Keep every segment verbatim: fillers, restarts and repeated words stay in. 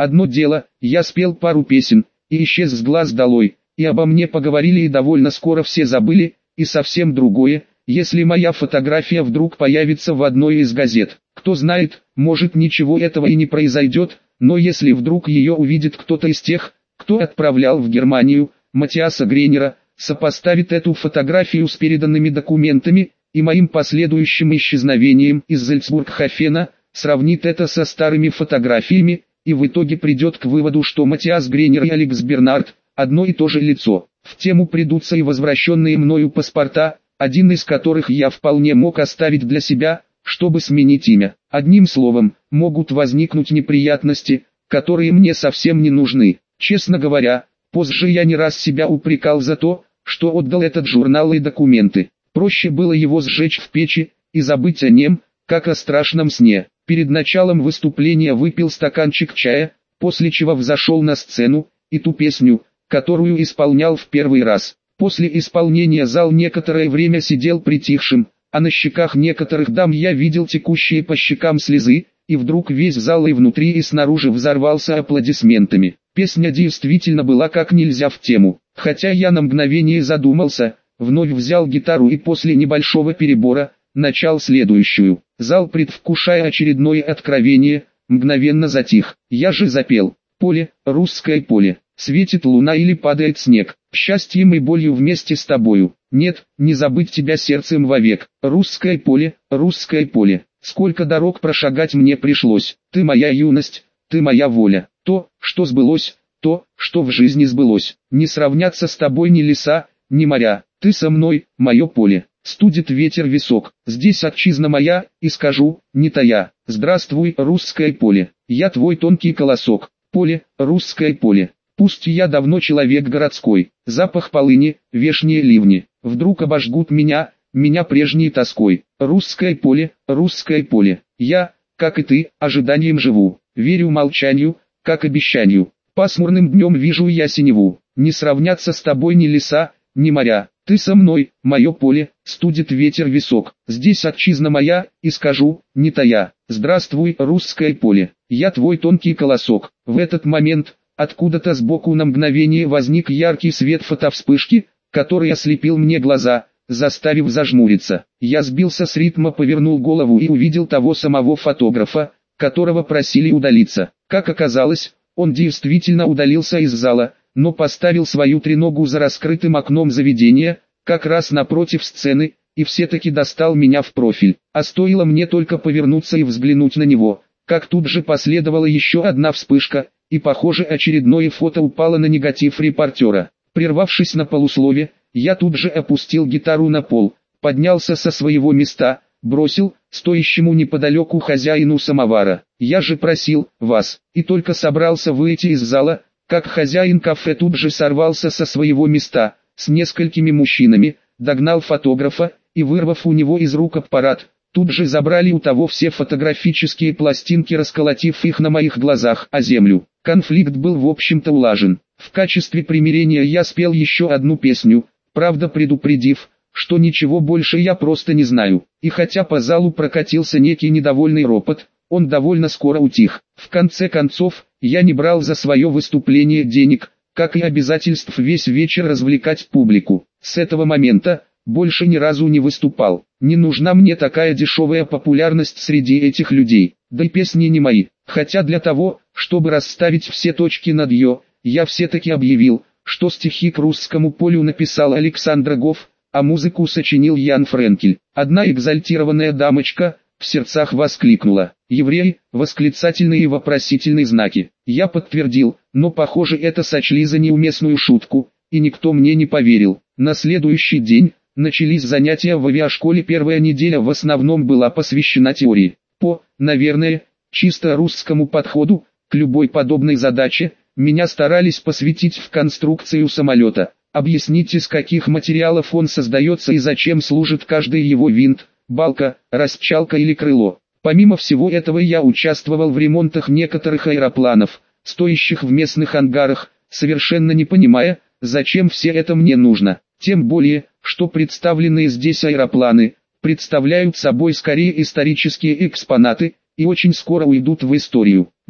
Одно дело, я спел пару песен, и исчез с глаз долой, и обо мне поговорили и довольно скоро все забыли, и совсем другое, если моя фотография вдруг появится в одной из газет. Кто знает, может ничего этого и не произойдет, но если вдруг ее увидит кто-то из тех, кто отправлял в Германию Матиаса Грейнера, сопоставит эту фотографию с переданными документами и моим последующим исчезновением из Зальцбург-Хофена, сравнит это со старыми фотографиями, и в итоге придет к выводу, что Матиас Грейнер и Алекс Бернард – одно и то же лицо. В тему придутся и возвращенные мною паспорта, один из которых я вполне мог оставить для себя, чтобы сменить имя. Одним словом, могут возникнуть неприятности, которые мне совсем не нужны. Честно говоря, позже я не раз себя упрекал за то, что отдал этот журнал и документы. Проще было его сжечь в печи и забыть о нем, как о страшном сне. Перед началом выступления выпил стаканчик чая, после чего взошел на сцену, и ту песню, которую исполнял в первый раз. После исполнения зал некоторое время сидел притихшим, а на щеках некоторых дам я видел текущие по щекам слезы, и вдруг весь зал и внутри и снаружи взорвался аплодисментами. Песня действительно была как нельзя в тему. Хотя я на мгновение задумался, вновь взял гитару и после небольшого перебора, начал следующую. Зал, предвкушая очередное откровение, мгновенно затих. Я же запел: «Поле, русское поле, светит луна или падает снег, счастьем и болью вместе с тобою. Нет, не забыть тебя сердцем вовек. Русское поле, русское поле, сколько дорог прошагать мне пришлось. Ты моя юность, ты моя воля. То, что сбылось, то, что в жизни сбылось. Не сравнятся с тобой ни леса, ни моря. Ты со мной, мое поле. Студит ветер висок, здесь отчизна моя, и скажу, не тая: здравствуй, русское поле, я твой тонкий колосок. Поле, русское поле, пусть я давно человек городской, запах полыни, вешние ливни, вдруг обожгут меня, меня прежней тоской. Русское поле, русское поле, я, как и ты, ожиданием живу, верю молчанию, как обещанию. Пасмурным днем вижу я синеву, не сравнятся с тобой ни леса, ни моря. Ты со мной, мое поле, студит ветер висок, здесь отчизна моя, и скажу, не тая: здравствуй, русское поле, я твой тонкий колосок. В этот момент, откуда-то сбоку на мгновение возник яркий свет фотовспышки, который ослепил мне глаза, заставив зажмуриться. Я сбился с ритма, повернул голову и увидел того самого фотографа, которого просили удалиться. Как оказалось, он действительно удалился из зала, но поставил свою треногу за раскрытым окном заведения, как раз напротив сцены, и все-таки достал меня в профиль. А стоило мне только повернуться и взглянуть на него, как тут же последовала еще одна вспышка, и похоже очередное фото упало на негатив репортера. Прервавшись на полуслове, я тут же опустил гитару на пол, поднялся со своего места, бросил стоящему неподалеку хозяину самовара: я же просил вас, и только собрался выйти из зала, как хозяин кафе тут же сорвался со своего места, с несколькими мужчинами, догнал фотографа, и вырвав у него из рук аппарат, тут же забрали у того все фотографические пластинки, расколотив их на моих глазах о землю. Конфликт был в общем-то улажен. В качестве примирения я спел еще одну песню, правда предупредив, что ничего больше я просто не знаю. И хотя по залу прокатился некий недовольный ропот, он довольно скоро утих. В конце концов, я не брал за свое выступление денег, как и обязательств весь вечер развлекать публику. С этого момента больше ни разу не выступал. Не нужна мне такая дешевая популярность среди этих людей, да и песни не мои. Хотя для того, чтобы расставить все точки над «ё», я все-таки объявил, что стихи к русскому полю написал Александр Гоф, а музыку сочинил Ян Френкель. Одна экзальтированная дамочка в сердцах воскликнула: «Еврей!» восклицательные и вопросительные знаки. Я подтвердил, но похоже это сочли за неуместную шутку, и никто мне не поверил. На следующий день начались занятия в авиашколе. Первая неделя в основном была посвящена теории. По, наверное, чисто русскому подходу к любой подобной задаче, меня старались посвятить в конструкцию самолета, объяснить, из каких материалов он создается и зачем служит каждый его винт, балка, расчалка или крыло. Помимо всего этого я участвовал в ремонтах некоторых аэропланов, стоящих в местных ангарах, совершенно не понимая, зачем все это мне нужно. Тем более, что представленные здесь аэропланы представляют собой скорее исторические экспонаты и очень скоро уйдут в историю.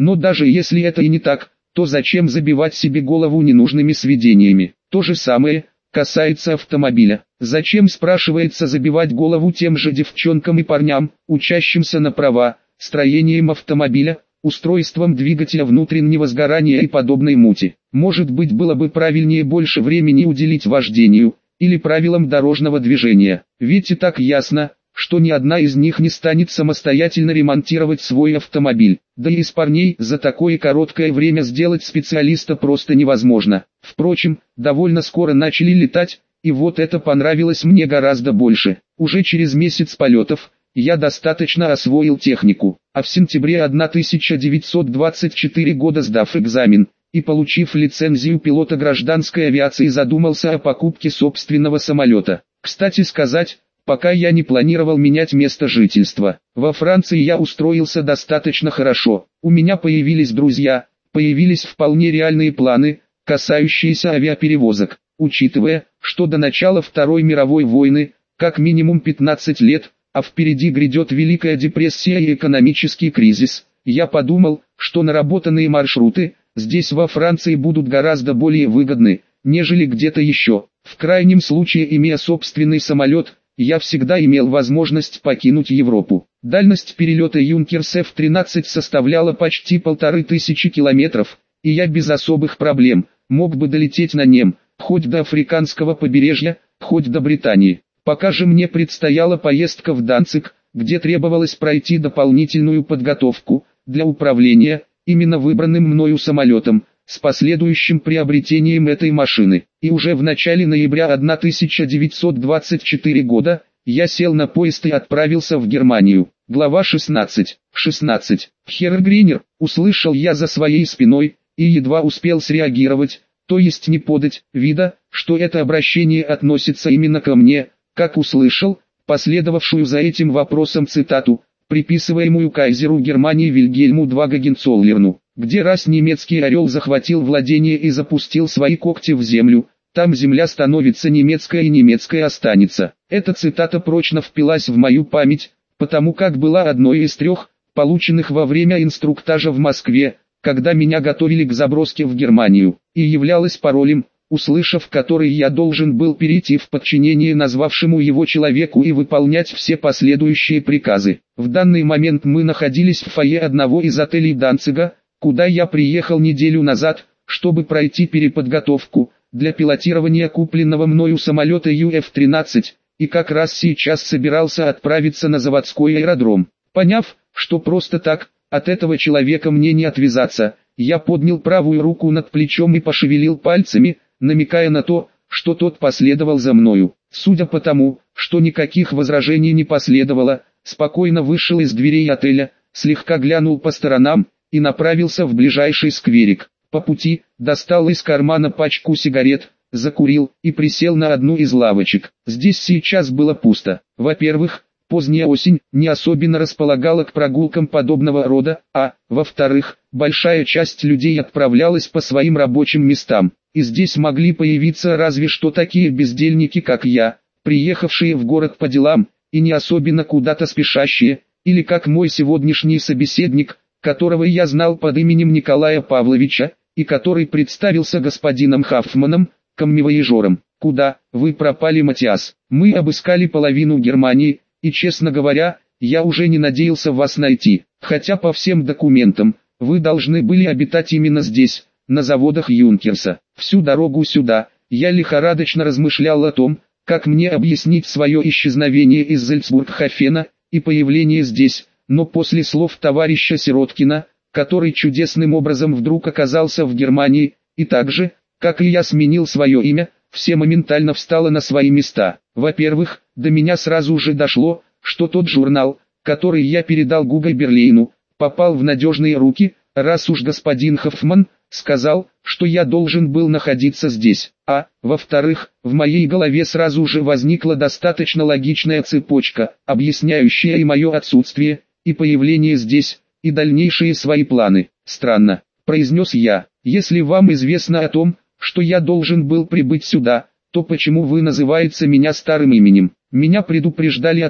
Но даже если это и не так, то зачем забивать себе голову ненужными сведениями? То же самое касается автомобиля. Зачем, спрашивается, забивать голову тем же девчонкам и парням, учащимся на права, строением автомобиля, устройством двигателя внутреннего сгорания и подобной мути? Может быть, было бы правильнее больше времени уделить вождению или правилам дорожного движения. Ведь и так ясно, что ни одна из них не станет самостоятельно ремонтировать свой автомобиль. Да и из парней за такое короткое время сделать специалиста просто невозможно. Впрочем, довольно скоро начали летать, и вот это понравилось мне гораздо больше. Уже через месяц полетов я достаточно освоил технику, а в сентябре тысяча девятьсот двадцать четвёртого года, сдав экзамен и получив лицензию пилота гражданской авиации, задумался о покупке собственного самолета. Кстати сказать, пока я не планировал менять место жительства. Во Франции я устроился достаточно хорошо. У меня появились друзья, появились вполне реальные планы, касающиеся авиаперевозок. Учитывая, что до начала Второй мировой войны, как минимум пятнадцать лет, а впереди грядет Великая депрессия и экономический кризис, я подумал, что наработанные маршруты здесь во Франции будут гораздо более выгодны, нежели где-то еще. В крайнем случае, имея собственный самолет, я всегда имел возможность покинуть Европу. Дальность перелета Юнкерс эф тринадцать составляла почти полторы тысячи километров, и я без особых проблем мог бы долететь на нем, хоть до африканского побережья, хоть до Британии. Пока же мне предстояла поездка в Данциг, где требовалось пройти дополнительную подготовку для управления именно выбранным мною самолетом, с последующим приобретением этой машины. И уже в начале ноября тысяча девятьсот двадцать четвёртого года я сел на поезд и отправился в Германию. Глава шестнадцать. шестнадцать. «Херр Гринер», услышал я за своей спиной, и едва успел среагировать, то есть не подать вида, что это обращение относится именно ко мне, как услышал последовавшую за этим вопросом цитату, приписываемую кайзеру Германии Вильгельму два Гогенцоллерну, где раз немецкий орел захватил владение и запустил свои когти в землю, там земля становится немецкая и немецкая останется. Эта цитата прочно впилась в мою память, потому как была одной из трех, полученных во время инструктажа в Москве, когда меня готовили к заброске в Германию, и являлась паролем, услышав который я должен был перейти в подчинение назвавшему его человеку и выполнять все последующие приказы. В данный момент мы находились в фойе одного из отелей Данцига, куда я приехал неделю назад, чтобы пройти переподготовку для пилотирования купленного мною самолета Ю эф тринадцать, и как раз сейчас собирался отправиться на заводской аэродром. Поняв, что просто так, от этого человека мне не отвязаться, я поднял правую руку над плечом и пошевелил пальцами, намекая на то, что тот последовал за мною. Судя по тому, что никаких возражений не последовало, спокойно вышел из дверей отеля, слегка глянул по сторонам и направился в ближайший скверик. По пути достал из кармана пачку сигарет, закурил и присел на одну из лавочек. Здесь сейчас было пусто. Во-первых, поздняя осень не особенно располагала к прогулкам подобного рода, а, во-вторых, большая часть людей отправлялась по своим рабочим местам, и здесь могли появиться разве что такие бездельники, как я, приехавшие в город по делам, и не особенно куда-то спешащие, или как мой сегодняшний собеседник, которого я знал под именем Николая Павловича, и который представился господином Хаффманом, коммивояжером. «Куда вы пропали, Матиас? Мы обыскали половину Германии, и, честно говоря, я уже не надеялся вас найти, хотя по всем документам, вы должны были обитать именно здесь, на заводах Юнкерса. Всю дорогу сюда, я лихорадочно размышлял о том, как мне объяснить свое исчезновение из Зальцбург-Хофена и появление здесь, но после слов товарища Сироткина, который чудесным образом вдруг оказался в Германии, и так же, как и я, сменил свое имя, все моментально встало на свои места. Во-первых, до меня сразу же дошло, что тот журнал, который я передал Гуго Берлейну, попал в надежные руки, раз уж господин Хоффман сказал, что я должен был находиться здесь. А, во-вторых, в моей голове сразу же возникла достаточно логичная цепочка, объясняющая и мое отсутствие, и появление здесь, и дальнейшие свои планы. «Странно», — произнес я, — «если вам известно о том, что я должен был прибыть сюда, то почему вы называете меня старым именем? Меня предупреждали о том,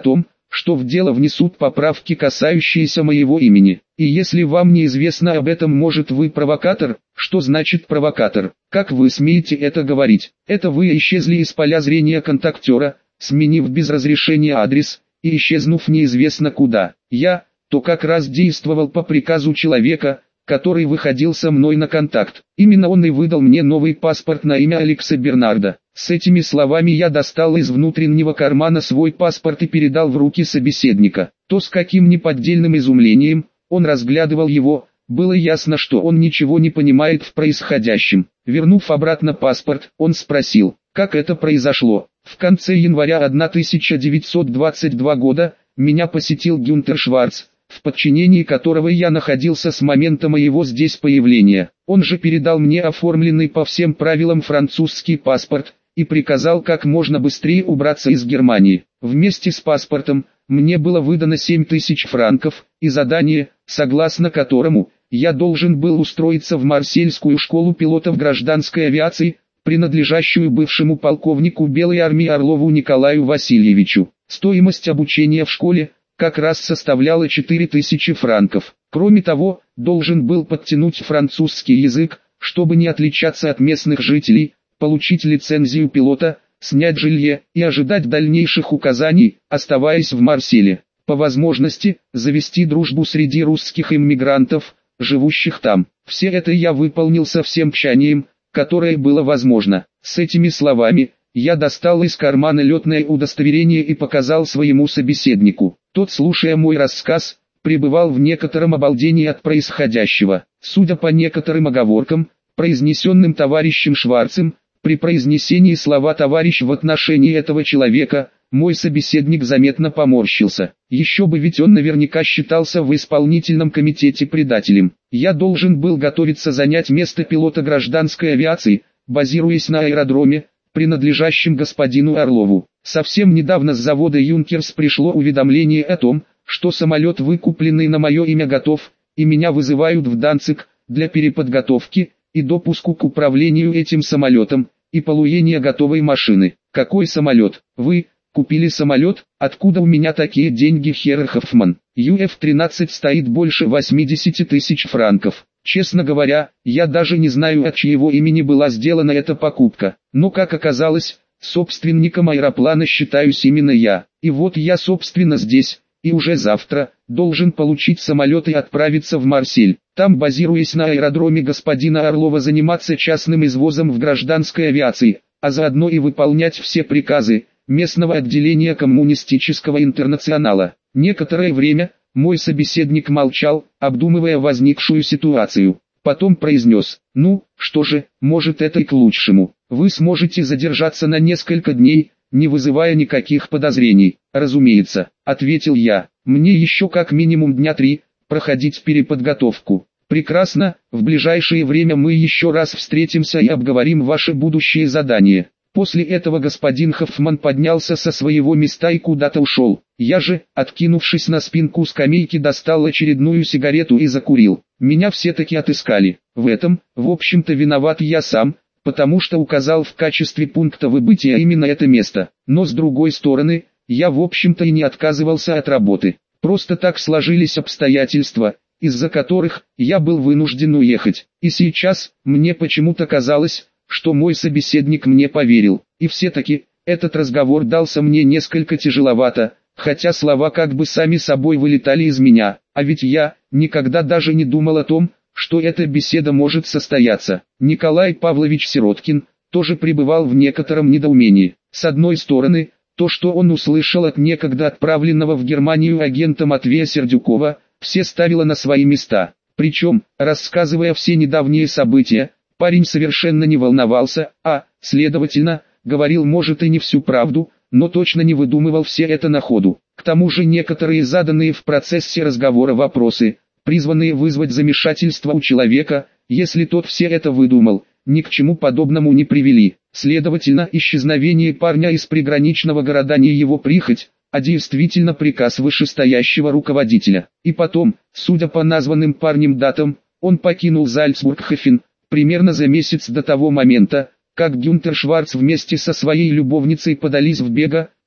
что в дело внесут поправки, касающиеся моего имени. И если вам неизвестно об этом, может, вы провокатор? Что значит провокатор? Как вы смеете это говорить? Это вы исчезли из поля зрения контактера, сменив без разрешения адрес, и исчезнув неизвестно куда. Я, то как раз действовал по приказу человека, который выходил со мной на контакт. Именно он и выдал мне новый паспорт на имя Алекса Бернарда. С этими словами я достал из внутреннего кармана свой паспорт и передал в руки собеседника. То, с каким неподдельным изумлением он разглядывал его, было ясно, что он ничего не понимает в происходящем. Вернув обратно паспорт, он спросил, как это произошло. В конце января тысяча девятьсот двадцать второго года меня посетил Гюнтер Шварц, в подчинении которого я находился с момента моего здесь появления. Он же передал мне оформленный по всем правилам французский паспорт и приказал как можно быстрее убраться из Германии. Вместе с паспортом мне было выдано семь тысяч франков и задание, согласно которому я должен был устроиться в Марсельскую школу пилотов гражданской авиации, принадлежащую бывшему полковнику Белой армии Орлову Николаю Васильевичу. Стоимость обучения в школе как раз составляла четыре тысячи франков. Кроме того, должен был подтянуть французский язык, чтобы не отличаться от местных жителей, получить лицензию пилота, снять жилье и ожидать дальнейших указаний, оставаясь в Марселе. По возможности, завести дружбу среди русских иммигрантов, живущих там. Все это я выполнил со всем тщанием, которое было возможно. С этими словами, я достал из кармана летное удостоверение и показал своему собеседнику. Тот, слушая мой рассказ, пребывал в некотором обалдении от происходящего. Судя по некоторым оговоркам, произнесенным товарищем Шварцем, при произнесении слова «товарищ» в отношении этого человека, мой собеседник заметно поморщился. Еще бы, ведь он наверняка считался в исполнительном комитете предателем. Я должен был готовиться занять место пилота гражданской авиации, базируясь на аэродроме, принадлежащем господину Орлову. Совсем недавно с завода «Юнкерс» пришло уведомление о том, что самолет, выкупленный на мое имя, готов, и меня вызывают в Данциг для переподготовки и допуску к управлению этим самолетом, и получения готовой машины. Какой самолет? Вы купили самолет? Откуда у меня такие деньги, Херр Хоффман? ю эф тринадцать стоит больше восьмидесяти тысяч франков. Честно говоря, я даже не знаю, от чьего имени была сделана эта покупка. Но, как оказалось, собственником аэроплана считаюсь именно я. И вот я собственно здесь, и уже завтра, должен получить самолет и отправиться в Марсель. Там, базируясь на аэродроме господина Орлова, заниматься частным извозом в гражданской авиации, а заодно и выполнять все приказы местного отделения коммунистического интернационала. Некоторое время мой собеседник молчал, обдумывая возникшую ситуацию. Потом произнес: «Ну, что же, может, это и к лучшему. Вы сможете задержаться на несколько дней, не вызывая никаких подозрений». «Разумеется», — ответил я. «Мне еще как минимум дня три проходить переподготовку». «Прекрасно, в ближайшее время мы еще раз встретимся и обговорим ваши будущие задания». После этого господин Хоффман поднялся со своего места и куда-то ушел. Я же, откинувшись на спинку скамейки, достал очередную сигарету и закурил. Меня все-таки отыскали. В этом, в общем-то, виноват я сам, потому что указал в качестве пункта выбытия именно это место. Но с другой стороны, я в общем-то и не отказывался от работы. Просто так сложились обстоятельства, из-за которых я был вынужден уехать. И сейчас, мне почему-то казалось, что мой собеседник мне поверил. И все-таки, этот разговор дался мне несколько тяжеловато, хотя слова как бы сами собой вылетали из меня. А ведь я никогда даже не думал о том, что эта беседа может состояться. Николай Павлович Сироткин тоже пребывал в некотором недоумении. С одной стороны, то, что он услышал от некогда отправленного в Германию агента Матвея Сердюкова, все ставило на свои места. Причем, рассказывая все недавние события, парень совершенно не волновался, а, следовательно, говорил может и не всю правду, но точно не выдумывал все это на ходу. К тому же некоторые заданные в процессе разговора вопросы, призванные вызвать замешательство у человека, если тот все это выдумал, ни к чему подобному не привели. Следовательно, исчезновение парня из приграничного города не его прихоть, а действительно приказ вышестоящего руководителя. И потом, судя по названным парнем датам, он покинул Зальцбург-Хофен примерно за месяц до того момента, как Гюнтер Шварц вместе со своей любовницей подались в бега,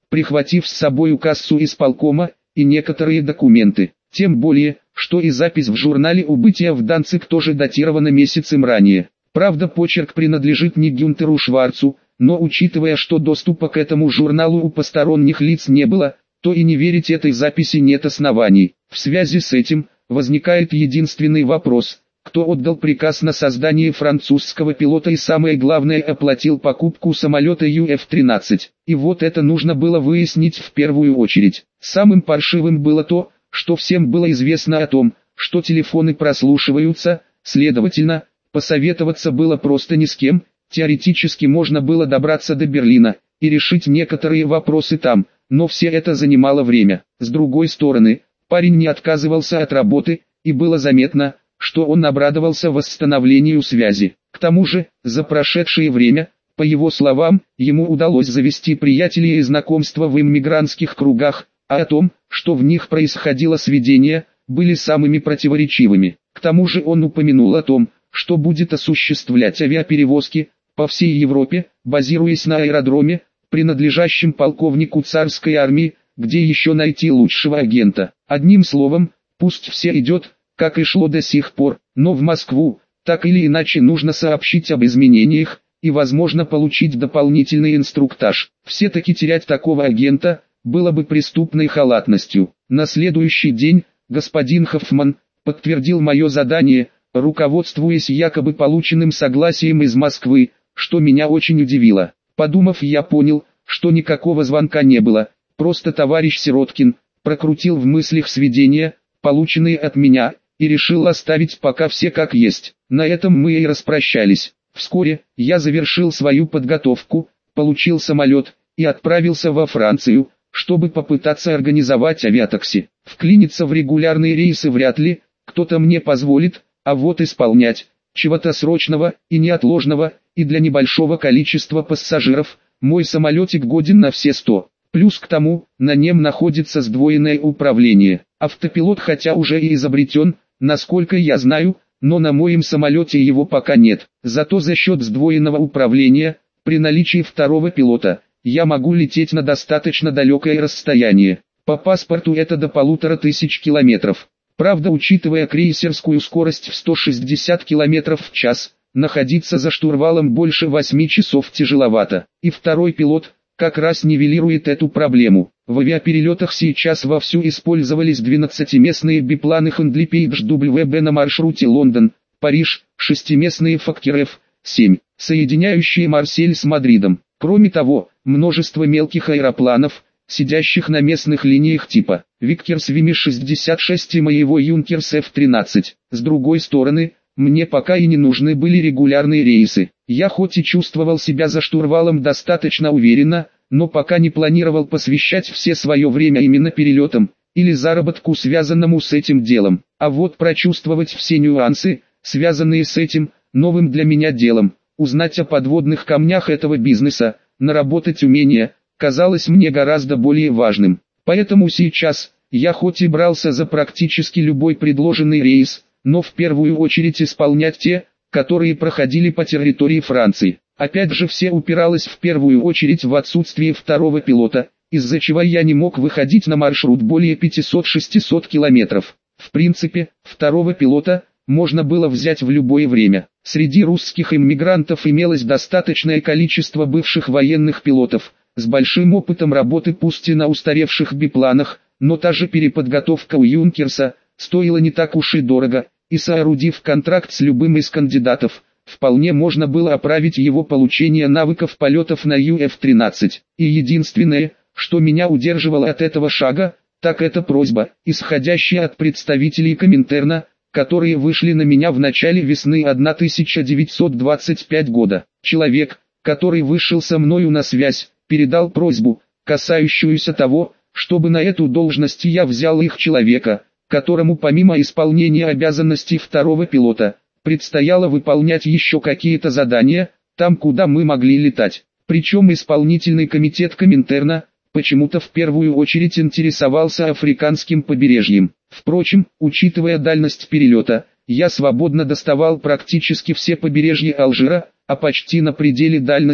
прихватив с собою кассу исполкома и некоторые документы. Тем более, что и запись в журнале убытия в Данциг тоже датирована месяцем ранее. Правда, почерк принадлежит не Гюнтеру Шварцу, но учитывая, что доступа к этому журналу у посторонних лиц не было, то и не верить этой записи нет оснований. В связи с этим, возникает единственный вопрос: кто отдал приказ на создание французского пилота и самое главное оплатил покупку самолета Ю Эф тринадцать? И вот это нужно было выяснить в первую очередь. Самым паршивым было то, что всем было известно о том, что телефоны прослушиваются, следовательно, посоветоваться было просто ни с кем. Теоретически можно было добраться до Берлина и решить некоторые вопросы там, но все это занимало время. С другой стороны, парень не отказывался от работы, и было заметно, что он обрадовался восстановлению связи. К тому же, за прошедшее время, по его словам, ему удалось завести приятелей и знакомства в иммигрантских кругах, а о том, что в них происходило сведения, были самыми противоречивыми. К тому же он упомянул о том, что будет осуществлять авиаперевозки по всей Европе, базируясь на аэродроме, принадлежащем полковнику царской армии, где еще найти лучшего агента. Одним словом, пусть все идет, как и шло до сих пор, но в Москву, так или иначе нужно сообщить об изменениях, и возможно получить дополнительный инструктаж. Все-таки терять такого агента, было бы преступной халатностью. На следующий день, господин Хоффман, подтвердил мое задание, руководствуясь якобы полученным согласием из Москвы, что меня очень удивило. Подумав, я понял, что никакого звонка не было, просто товарищ Сироткин прокрутил в мыслях сведения, полученные от меня, и решил оставить пока все как есть. На этом мы и распрощались. Вскоре, я завершил свою подготовку, получил самолет, и отправился во Францию, чтобы попытаться организовать авиатакси. Вклиниться в регулярные рейсы вряд ли кто-то мне позволит, а вот исполнять чего-то срочного и неотложного, и для небольшого количества пассажиров, мой самолетик годен на все сто. Плюс к тому, на нем находится сдвоенное управление. Автопилот хотя уже и изобретен, насколько я знаю, но на моем самолете его пока нет. Зато за счет сдвоенного управления, при наличии второго пилота, я могу лететь на достаточно далекое расстояние. По паспорту это до полутора тысяч километров. Правда, учитывая крейсерскую скорость в сто шестьдесят километров в час, находиться за штурвалом больше восьми часов тяжеловато. И второй пилот как раз нивелирует эту проблему. В авиаперелетах сейчас вовсю использовались двенадцатиместные бипланы Handley Page дабл ю би на маршруте Лондон-Париж, шестиместные Fokker эф семь, соединяющие Марсель с Мадридом. Кроме того, множество мелких аэропланов, сидящих на местных линиях типа Vickers Ви Эм шестьдесят шесть и моего Юнкерс Эф тринадцать. С другой стороны, мне пока и не нужны были регулярные рейсы. Я хоть и чувствовал себя за штурвалом достаточно уверенно, но пока не планировал посвящать все свое время именно перелетам, или заработку, связанному с этим делом. А вот прочувствовать все нюансы, связанные с этим, новым для меня делом, узнать о подводных камнях этого бизнеса, наработать умения, казалось мне гораздо более важным. Поэтому сейчас, я хоть и брался за практически любой предложенный рейс, но в первую очередь исполнять те, которые проходили по территории Франции. Опять же, все упиралось в первую очередь в отсутствие второго пилота, из-за чего я не мог выходить на маршрут более пятисот-шестисот километров. В принципе, второго пилота можно было взять в любое время. Среди русских иммигрантов имелось достаточное количество бывших военных пилотов, с большим опытом работы пусть и на устаревших бипланах, но та же переподготовка у Юнкерса стоила не так уж и дорого, и соорудив контракт с любым из кандидатов, вполне можно было оправить его получение навыков полетов на Ю Эф тринадцать. И единственное, что меня удерживало от этого шага, так это просьба, исходящая от представителей Коминтерна, которые вышли на меня в начале весны тысяча девятьсот двадцать пятого года. Человек, который вышел со мною на связь, передал просьбу, касающуюся того, чтобы на эту должность я взял их человека, которому помимо исполнения обязанностей второго пилота, предстояло выполнять еще какие-то задания, там куда мы могли летать. Причем исполнительный комитет Коминтерна, почему-то в первую очередь интересовался африканским побережьем. Впрочем, учитывая дальность перелета, я свободно доставал практически все побережья Алжира, а почти на пределе дальности,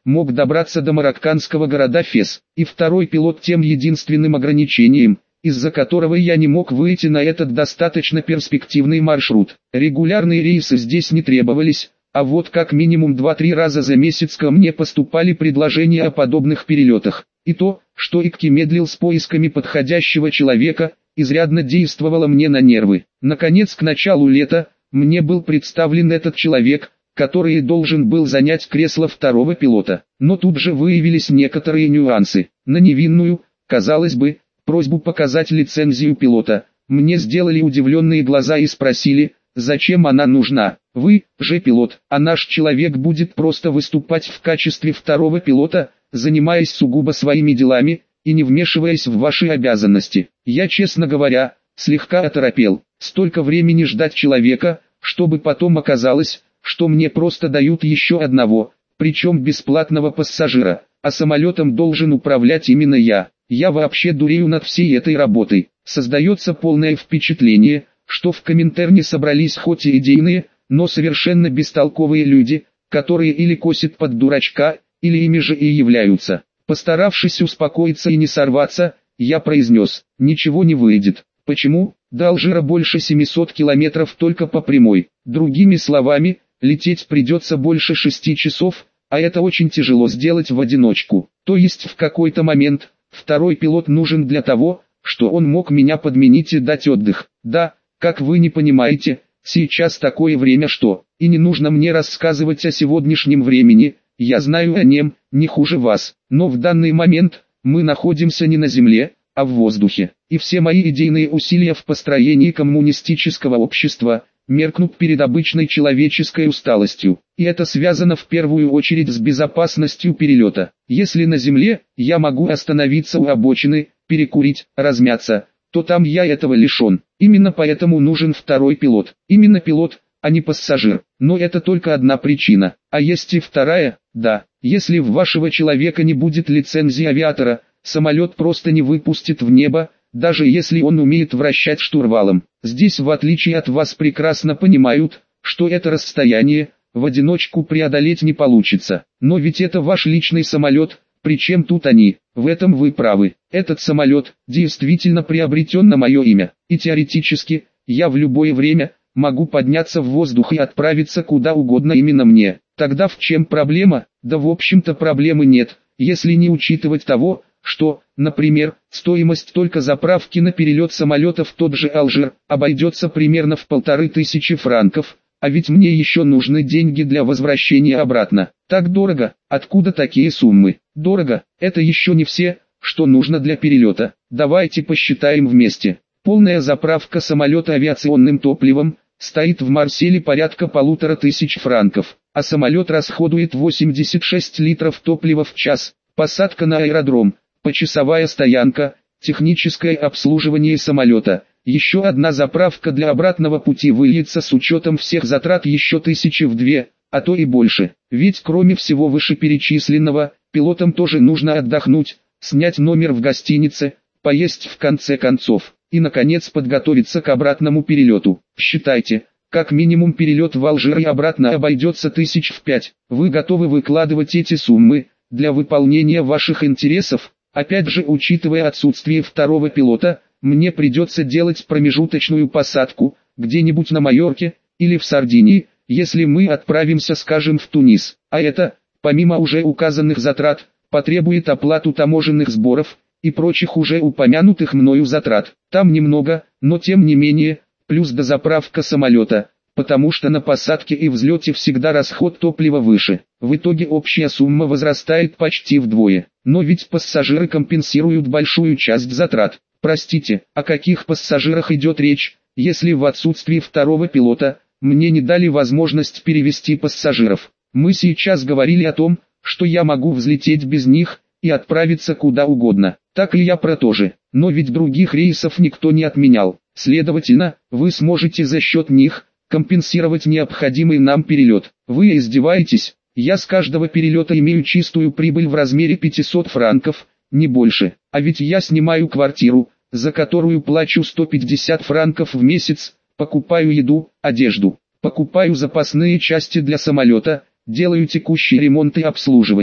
мог добраться до марокканского города Фес. И второй пилот тем единственным ограничением, из-за которого я не мог выйти на этот достаточно перспективный маршрут. Регулярные рейсы здесь не требовались, а вот как минимум два-три раза за месяц ко мне поступали предложения о подобных перелетах. И то, что Икки медлил с поисками подходящего человека, изрядно действовало мне на нервы. Наконец, к началу лета, мне был представлен этот человек, который должен был занять кресло второго пилота. Но тут же выявились некоторые нюансы. На невинную, казалось бы, просьбу показать лицензию пилота, мне сделали удивленные глаза и спросили, зачем она нужна. Вы же пилот, а наш человек будет просто выступать в качестве второго пилота, занимаясь сугубо своими делами, и не вмешиваясь в ваши обязанности. Я, честно говоря, слегка оторопел. Столько времени ждать человека, чтобы потом оказалось, что мне просто дают еще одного, причем бесплатного пассажира, а самолетом должен управлять именно я. Я вообще дурею над всей этой работой. Создается полное впечатление, что в Коминтерне собрались хоть и идейные, но совершенно бестолковые люди, которые или косят под дурачка, или ими же и являются. Постаравшись успокоиться и не сорваться, я произнес, ничего не выйдет. Почему? До Алжира больше семисот километров только по прямой. Другими словами, лететь придется больше шести часов, а это очень тяжело сделать в одиночку. То есть в какой-то момент, второй пилот нужен для того, что он мог меня подменить и дать отдых. Да, как вы не понимаете, сейчас такое время, что, и не нужно мне рассказывать о сегодняшнем времени, я знаю о нем, не хуже вас, но в данный момент, мы находимся не на земле, а в воздухе, и все мои идейные усилия в построении коммунистического общества меркнут перед обычной человеческой усталостью, и это связано в первую очередь с безопасностью перелета. Если на земле, я могу остановиться у обочины, перекурить, размяться, то там я этого лишен. Именно поэтому нужен второй пилот. Именно пилот, а не пассажир. Но это только одна причина. А есть и вторая, да. Если у вашего человека не будет лицензии авиатора, самолет просто не выпустит в небо, даже если он умеет вращать штурвалом. Здесь, в отличие от вас, прекрасно понимают, что это расстояние в одиночку преодолеть не получится. Но ведь это ваш личный самолет, причем тут они? В этом вы правы. Этот самолет действительно приобретен на мое имя, и теоретически, я в любое время могу подняться в воздух и отправиться куда угодно именно мне. Тогда в чем проблема? Да в общем-то проблемы нет, если не учитывать того, что, например, стоимость только заправки на перелет самолета в тот же Алжир обойдется примерно в полторы тысячи франков, а ведь мне еще нужны деньги для возвращения обратно. Так дорого, откуда такие суммы? Дорого, это еще не все, что нужно для перелета. Давайте посчитаем вместе. Полная заправка самолета авиационным топливом стоит в Марселе порядка полутора тысяч франков, а самолет расходует восемьдесят шесть литров топлива в час. Посадка на аэродром, почасовая стоянка, техническое обслуживание самолета. Еще одна заправка для обратного пути выльется с учетом всех затрат еще тысячи в две, а то и больше. Ведь кроме всего вышеперечисленного, пилотам тоже нужно отдохнуть, снять номер в гостинице, поесть в конце концов, и наконец подготовиться к обратному перелету. Считайте, как минимум перелет в Алжир и обратно обойдется тысяч в пять. Вы готовы выкладывать эти суммы для выполнения ваших интересов? Опять же, учитывая отсутствие второго пилота, мне придется делать промежуточную посадку, где-нибудь на Майорке, или в Сардинии, если мы отправимся, скажем, в Тунис. А это, помимо уже указанных затрат, потребует оплату таможенных сборов и прочих уже упомянутых мною затрат. Там немного, но тем не менее, плюс дозаправка самолета, потому что на посадке и взлете всегда расход топлива выше. В итоге общая сумма возрастает почти вдвое. Но ведь пассажиры компенсируют большую часть затрат. Простите, о каких пассажирах идет речь, если в отсутствии второго пилота, мне не дали возможность перевести пассажиров? Мы сейчас говорили о том, что я могу взлететь без них и отправиться куда угодно. Так и я про то же, но ведь других рейсов никто не отменял. Следовательно, вы сможете за счет них компенсировать необходимый нам перелет. Вы издеваетесь? Я с каждого перелета имею чистую прибыль в размере пятисот франков, не больше. А ведь я снимаю квартиру, за которую плачу сто пятьдесят франков в месяц, покупаю еду, одежду, покупаю запасные части для самолета, делаю текущий ремонт и обслуживание.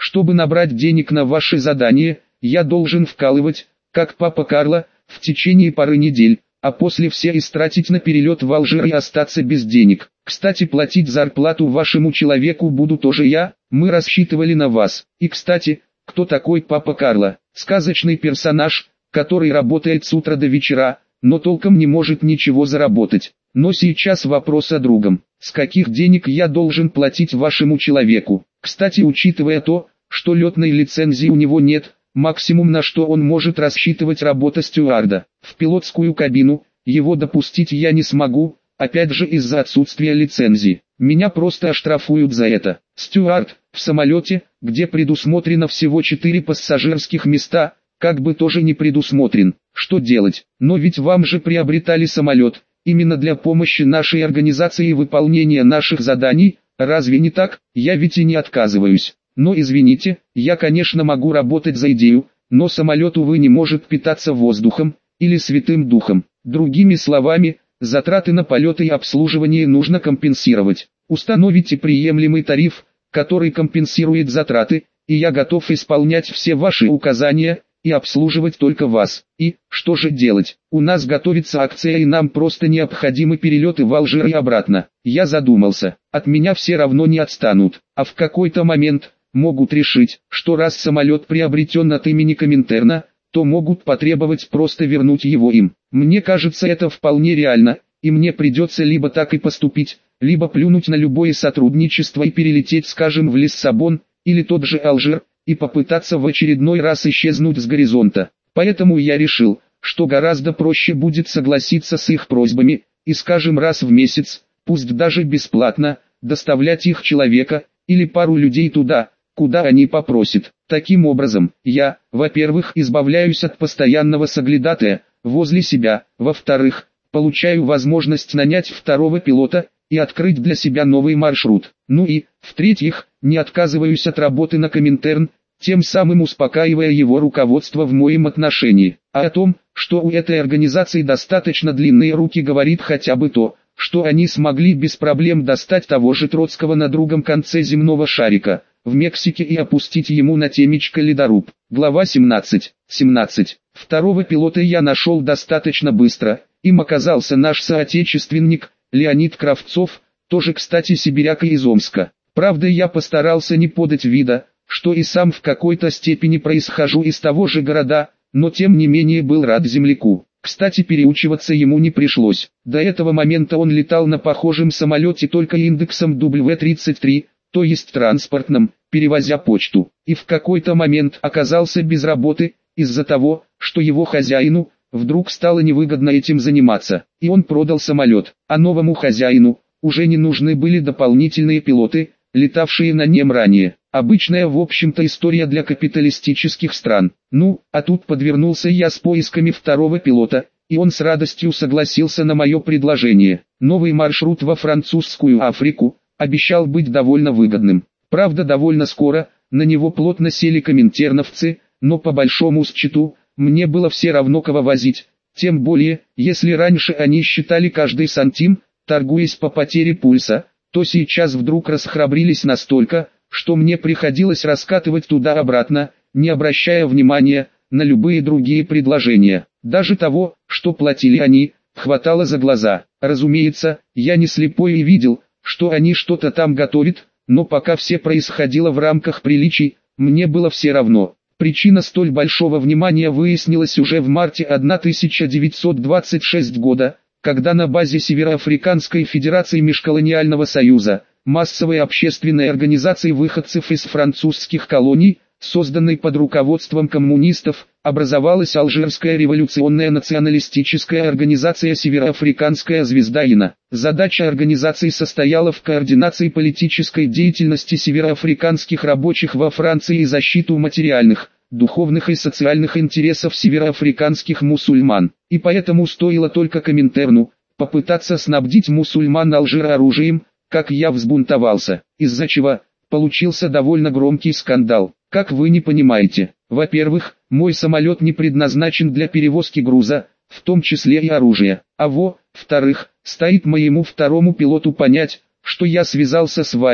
Чтобы набрать денег на ваши задания, я должен вкалывать, как папа Карло, в течение пары недель, а после все истратить на перелет в Алжир и остаться без денег. Кстати, платить зарплату вашему человеку буду тоже я, мы рассчитывали на вас. И кстати, кто такой папа Карло? Сказочный персонаж, который работает с утра до вечера, но толком не может ничего заработать. Но сейчас вопрос о другом. С каких денег я должен платить вашему человеку? Кстати, учитывая то, что летной лицензии у него нет, максимум на что он может рассчитывать работа стюарда. В пилотскую кабину его допустить я не смогу, опять же из-за отсутствия лицензии. Меня просто оштрафуют за это. Стюард, в самолете, где предусмотрено всего четыре пассажирских места, как бы тоже не предусмотрен. Что делать? Но ведь вам же приобретали самолет, именно для помощи нашей организации и выполнения наших заданий, разве не так? Я ведь и не отказываюсь. Но извините, я конечно могу работать за идею, но самолет увы не может питаться воздухом, или святым духом. Другими словами, затраты на полеты и обслуживание нужно компенсировать. Установите приемлемый тариф, который компенсирует затраты, и я готов исполнять все ваши указания, и обслуживать только вас. И, что же делать? У нас готовится акция и нам просто необходимы перелеты в Алжир и обратно. Я задумался, от меня все равно не отстанут, а в какой-то момент могут решить, что раз самолет приобретен от имени Коминтерна, то могут потребовать просто вернуть его им. Мне кажется, это вполне реально, и мне придется либо так и поступить, либо плюнуть на любое сотрудничество и перелететь, скажем, в Лиссабон, или тот же Алжир, и попытаться в очередной раз исчезнуть с горизонта. Поэтому я решил, что гораздо проще будет согласиться с их просьбами, и скажем раз в месяц, пусть даже бесплатно, доставлять их человека, или пару людей туда, куда они попросят. Таким образом, я, во-первых, избавляюсь от постоянного соглядатая возле себя, во-вторых, получаю возможность нанять второго пилота и открыть для себя новый маршрут. Ну и, в-третьих, не отказываюсь от работы на Коминтерн, тем самым успокаивая его руководство в моем отношении. А о том, что у этой организации достаточно длинные руки, говорит хотя бы то, что они смогли без проблем достать того же Троцкого на другом конце земного шарика, в Мексике, и опустить ему на темечко ледоруб. Глава семнадцать. семнадцать. Второго пилота я нашел достаточно быстро, им оказался наш соотечественник, Леонид Кравцов, тоже кстати сибиряка из Омска. Правда, я постарался не подать вида, что и сам в какой-то степени происхожу из того же города, но тем не менее был рад земляку. Кстати, переучиваться ему не пришлось. До этого момента он летал на похожем самолете только индексом дабл ю тридцать три, то есть транспортном, перевозя почту. И в какой-то момент оказался без работы, из-за того, что его хозяину вдруг стало невыгодно этим заниматься. И он продал самолет, а новому хозяину уже не нужны были дополнительные пилоты, летавшие на нем ранее. Обычная, в общем-то, история для капиталистических стран. Ну, а тут подвернулся я с поисками второго пилота, и он с радостью согласился на мое предложение. Новый маршрут во французскую Африку обещал быть довольно выгодным. Правда, довольно скоро на него плотно сели коминтерновцы, но по большому счету мне было все равно кого возить, тем более, если раньше они считали каждый сантим, торгуясь по потере пульса, то сейчас вдруг расхрабрились настолько, что мне приходилось раскатывать туда-обратно, не обращая внимания на любые другие предложения. Даже того, что платили они, хватало за глаза. Разумеется, я не слепой и видел, что они что-то там готовят, но пока все происходило в рамках приличий, мне было все равно. Причина столь большого внимания выяснилась уже в марте тысяча девятьсот двадцать шестого года, когда на базе Североафриканской Федерации Межколониального Союза, массовой общественной организации выходцев из французских колоний, созданной под руководством коммунистов, образовалась Алжирская революционная националистическая организация «Североафриканская звезда ИНА». Задача организации состояла в координации политической деятельности североафриканских рабочих во Франции и защиту материальных, духовных и социальных интересов североафриканских мусульман. И поэтому стоило только Коминтерну попытаться снабдить мусульман Алжира оружием, как я взбунтовался, из-за чего получился довольно громкий скандал. Как вы не понимаете, во-первых, мой самолет не предназначен для перевозки груза, в том числе и оружия, а во-вторых, стоит моему второму пилоту понять, что я связался с вами,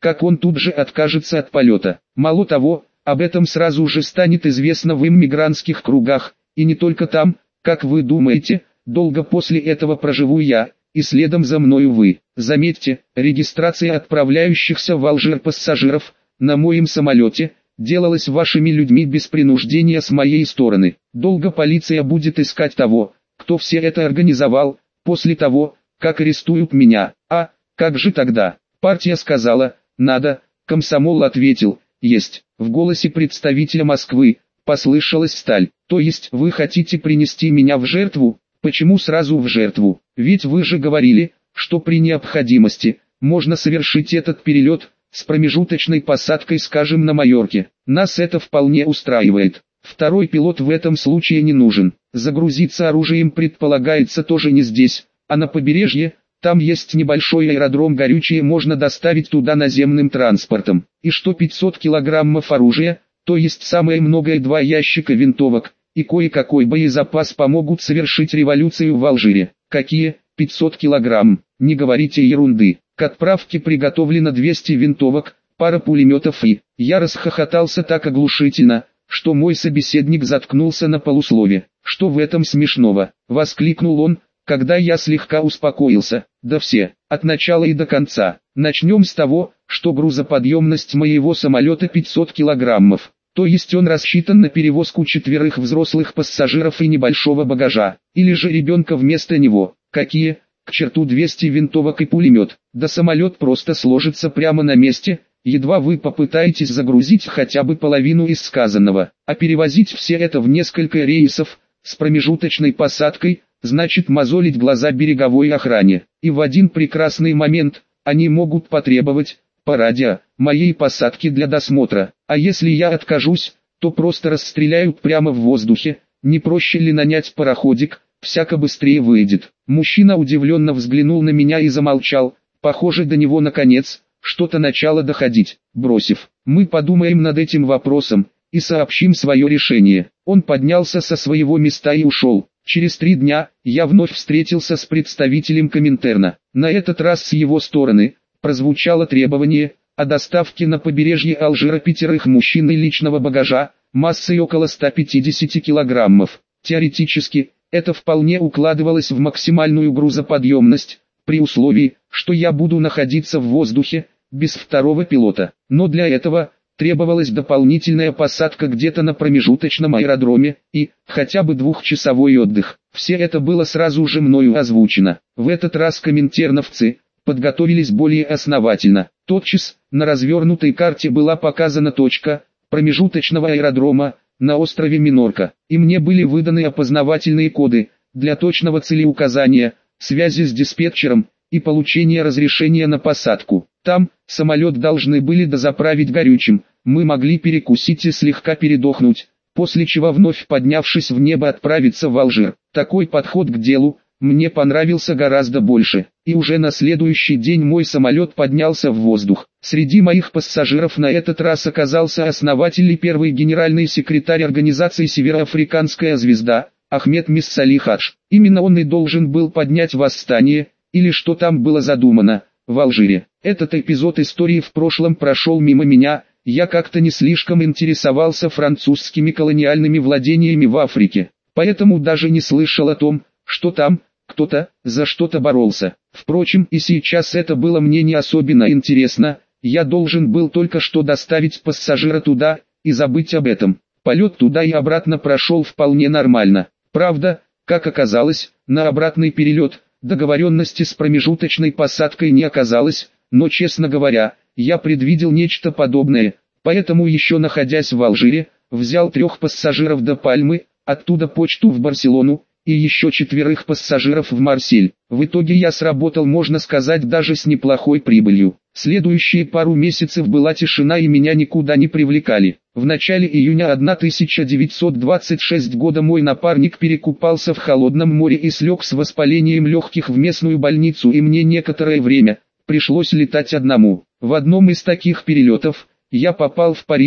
как он тут же откажется от полета. Мало того, об этом сразу же станет известно в иммигрантских кругах, и не только там, как вы думаете, долго после этого проживу я, и следом за мною вы. Заметьте, регистрация отправляющихся в Алжир пассажиров на моем самолете делалась вашими людьми без принуждения с моей стороны. Долго полиция будет искать того, кто все это организовал, после того, как арестуют меня. А, как же тогда? Партия сказала, надо, комсомол ответил, есть. В голосе представителя Москвы послышалась сталь. То есть вы хотите принести меня в жертву? Почему сразу в жертву? Ведь вы же говорили, что при необходимости можно совершить этот перелет с промежуточной посадкой, скажем, на Майорке. Нас это вполне устраивает. Второй пилот в этом случае не нужен. Загрузиться оружием предполагается тоже не здесь, а на побережье. Там есть небольшой аэродром, горючее можно доставить туда наземным транспортом. И что пятьсот килограммов оружия, то есть самое многое два ящика винтовок, и кое-какой боезапас помогут совершить революцию в Алжире. Какие пятьсот килограмм? Не говорите ерунды. К отправке приготовлено двести винтовок, пара пулеметов и... Я расхохотался так оглушительно, что мой собеседник заткнулся на полуслове. Что в этом смешного? Воскликнул он, когда я слегка успокоился. Да все, от начала и до конца. Начнем с того, что грузоподъемность моего самолета пятьсот килограммов. То есть он рассчитан на перевозку четверых взрослых пассажиров и небольшого багажа. Или же ребенка вместо него. Какие, к черту, двести винтовок и пулемет? Да самолет просто сложится прямо на месте, едва вы попытаетесь загрузить хотя бы половину из сказанного. А перевозить все это в несколько рейсов, с промежуточной посадкой, значит мозолить глаза береговой охране. И в один прекрасный момент, они могут потребовать, по радио, моей посадки для досмотра. А если я откажусь, то просто расстреляют прямо в воздухе. Не проще ли нанять пароходик, всяко быстрее выйдет. Мужчина удивленно взглянул на меня и замолчал. Похоже, до него наконец что-то начало доходить. Бросив, мы подумаем над этим вопросом и сообщим свое решение. Он поднялся со своего места и ушел. Через три дня я вновь встретился с представителем Коминтерна. На этот раз с его стороны прозвучало требование о доставке на побережье Алжира пятерых мужчин и личного багажа, массой около ста пятидесяти килограммов. Теоретически, это вполне укладывалось в максимальную грузоподъемность, при условии, что я буду находиться в воздухе, без второго пилота. Но для этого требовалась дополнительная посадка где-то на промежуточном аэродроме и хотя бы двухчасовой отдых. Все это было сразу же мною озвучено. В этот раз коминтерновцы подготовились более основательно. Тотчас на развернутой карте была показана точка промежуточного аэродрома на острове Минорка, и мне были выданы опознавательные коды для точного целеуказания, связи с диспетчером и получения разрешения на посадку. Там самолет должны были дозаправить горючим, мы могли перекусить и слегка передохнуть, после чего вновь поднявшись в небо отправиться в Алжир. Такой подход к делу мне понравился гораздо больше, и уже на следующий день мой самолет поднялся в воздух. Среди моих пассажиров на этот раз оказался основатель и первый генеральный секретарь организации «Североафриканская звезда» Ахмед Миссали Хадж. Именно он и должен был поднять восстание, или что там было задумано, в Алжире. Этот эпизод истории в прошлом прошел мимо меня, я как-то не слишком интересовался французскими колониальными владениями в Африке, поэтому даже не слышал о том, что там кто-то за что-то боролся. Впрочем, и сейчас это было мне не особенно интересно, я должен был только что доставить пассажира туда и забыть об этом. Полет туда и обратно прошел вполне нормально. Правда, как оказалось, на обратный перелет договоренности с промежуточной посадкой не оказалось, но, честно говоря, я предвидел нечто подобное, поэтому еще находясь в Алжире, взял трех пассажиров до Пальмы, оттуда почту в Барселону, и еще четверых пассажиров в Марсель. В итоге я сработал, можно сказать, даже с неплохой прибылью. Следующие пару месяцев была тишина и меня никуда не привлекали. В начале июня тысяча девятьсот двадцать шестого года мой напарник перекупался в холодном море и слег с воспалением легких в местную больницу, и мне некоторое время пришлось летать одному. В одном из таких перелетов я попал в Париж,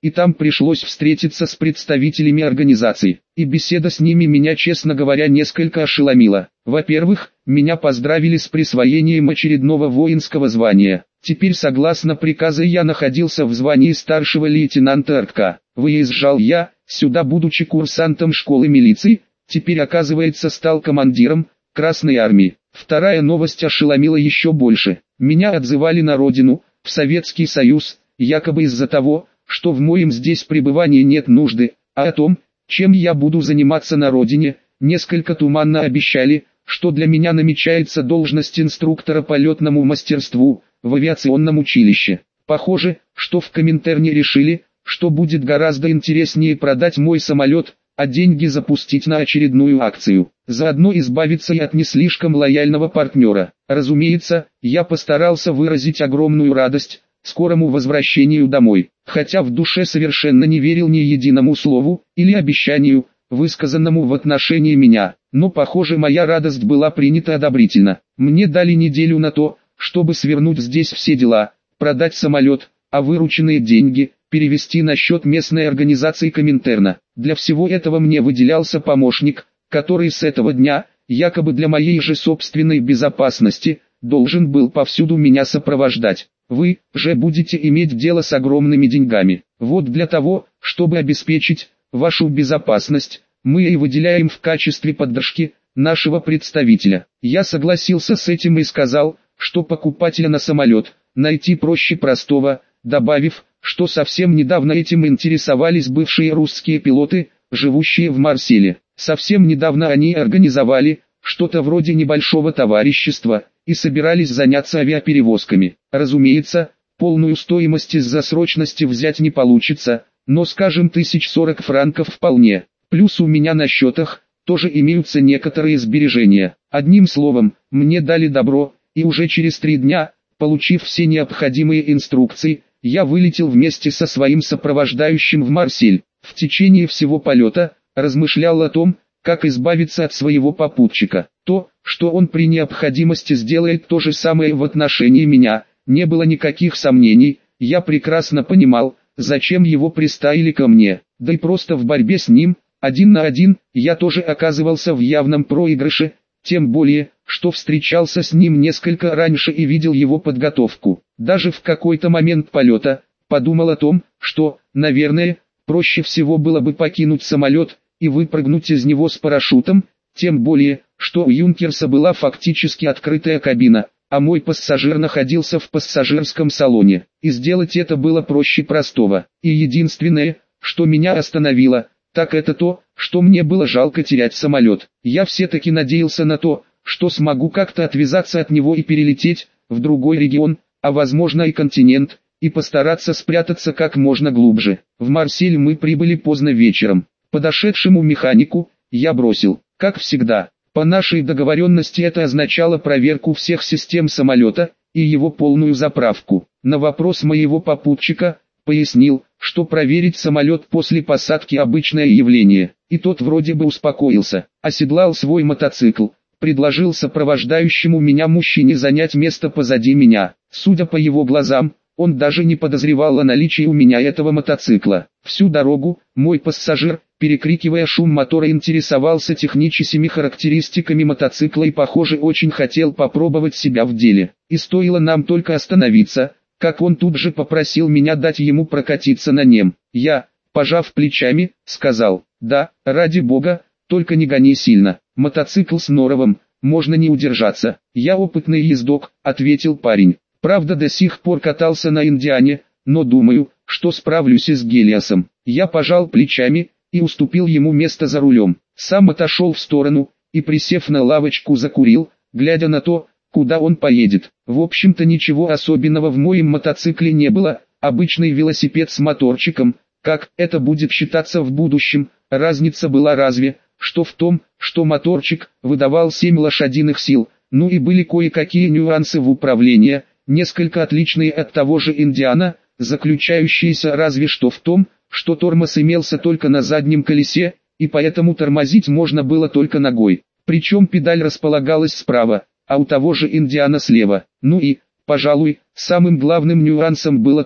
и там пришлось встретиться с представителями организации. И беседа с ними меня, честно говоря, несколько ошеломила. Во-первых, меня поздравили с присвоением очередного воинского звания. Теперь, согласно приказу, я находился в звании старшего лейтенанта РК. Выезжал я, сюда будучи курсантом школы милиции, теперь, оказывается, стал командиром Красной армии. Вторая новость ошеломила еще больше. Меня отзывали на родину, в Советский Союз, якобы из-за того, что в моем здесь пребывании нет нужды, а о том, чем я буду заниматься на родине, несколько туманно обещали, что для меня намечается должность инструктора по летному мастерству в авиационном училище. Похоже, что в Коминтерне решили, что будет гораздо интереснее продать мой самолет, а деньги запустить на очередную акцию. Заодно избавиться и от не слишком лояльного партнера. Разумеется, я постарался выразить огромную радость скорому возвращению домой, хотя в душе совершенно не верил ни единому слову или обещанию, высказанному в отношении меня. Но, похоже, моя радость была принята одобрительно. Мне дали неделю на то, чтобы свернуть здесь все дела, продать самолет, а вырученные деньги перевести на счет местной организации Коминтерна. Для всего этого мне выделялся помощник, который с этого дня, якобы для моей же собственной безопасности, должен был повсюду меня сопровождать. Вы же будете иметь дело с огромными деньгами. Вот для того, чтобы обеспечить вашу безопасность, мы и выделяем в качестве поддержки нашего представителя. Я согласился с этим и сказал, что покупателя на самолет найти проще простого, добавив, что совсем недавно этим интересовались бывшие русские пилоты, живущие в Марселе. Совсем недавно они организовали что-то вроде небольшого товарищества и собирались заняться авиаперевозками. Разумеется, полную стоимость из-за срочности взять не получится, но, скажем, тысяч сорок франков вполне. Плюс у меня на счетах тоже имеются некоторые сбережения. Одним словом, мне дали добро, и уже через три дня, получив все необходимые инструкции, я вылетел вместе со своим сопровождающим в Марсель. В течение всего полета размышлял о том, как избавиться от своего попутчика. То, что он при необходимости сделает то же самое в отношении меня, не было никаких сомнений. Я прекрасно понимал, зачем его приставили ко мне, да и просто в борьбе с ним, один на один, я тоже оказывался в явном проигрыше, тем более, что встречался с ним несколько раньше и видел его подготовку. Даже в какой-то момент полета, подумал о том, что, наверное, проще всего было бы покинуть самолет и выпрыгнуть из него с парашютом, тем более, что у Юнкерса была фактически открытая кабина, а мой пассажир находился в пассажирском салоне, и сделать это было проще простого. И единственное, что меня остановило, так это то, что мне было жалко терять самолет. Я все-таки надеялся на то, что смогу как-то отвязаться от него и перелететь в другой регион, а возможно и континент, и постараться спрятаться как можно глубже. В Марсель мы прибыли поздно вечером. Подошедшему механику я бросил, как всегда. По нашей договоренности это означало проверку всех систем самолета и его полную заправку. На вопрос моего попутчика пояснил, что проверить самолет после посадки обычное явление, и тот вроде бы успокоился, оседлал свой мотоцикл, предложил сопровождающему меня мужчине занять место позади меня. Судя по его глазам, он даже не подозревал о наличии у меня этого мотоцикла. Всю дорогу мой пассажир, перекрикивая шум мотора, интересовался техническими характеристиками мотоцикла и, похоже, очень хотел попробовать себя в деле. И стоило нам только остановиться, как он тут же попросил меня дать ему прокатиться на нем. Я, пожав плечами, сказал: «Да, ради бога, только не гони сильно, мотоцикл с норовом, можно не удержаться». «Я опытный ездок», — ответил парень. «Правда, до сих пор катался на Индиане, но думаю, что справлюсь и с Гелиосом». Я пожал плечами и уступил ему место за рулем. Сам отошел в сторону и, присев на лавочку, закурил, глядя на то, куда он поедет. В общем-то ничего особенного в моем мотоцикле не было, обычный велосипед с моторчиком, как это будет считаться в будущем. Разница была разве, что в том, что моторчик выдавал семь лошадиных сил, ну и были кое-какие нюансы в управлении, несколько отличные от того же Индиана, заключающиеся разве что в том, что тормоз имелся только на заднем колесе, и поэтому тормозить можно было только ногой. Причем педаль располагалась справа, а у того же Индиана слева. Ну и, пожалуй, самым главным нюансом было то,